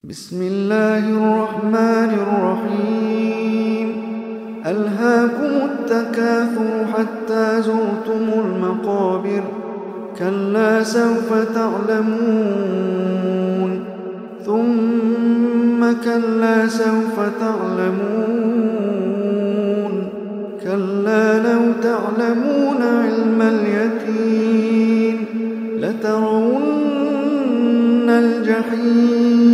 بسم الله الرحمن الرحيم ألهاكم التكاثر حتى زرتم المقابر كلا سوف تعلمون ثم كلا سوف تعلمون كلا لو تعلمون علم اليقين لترون الجحيم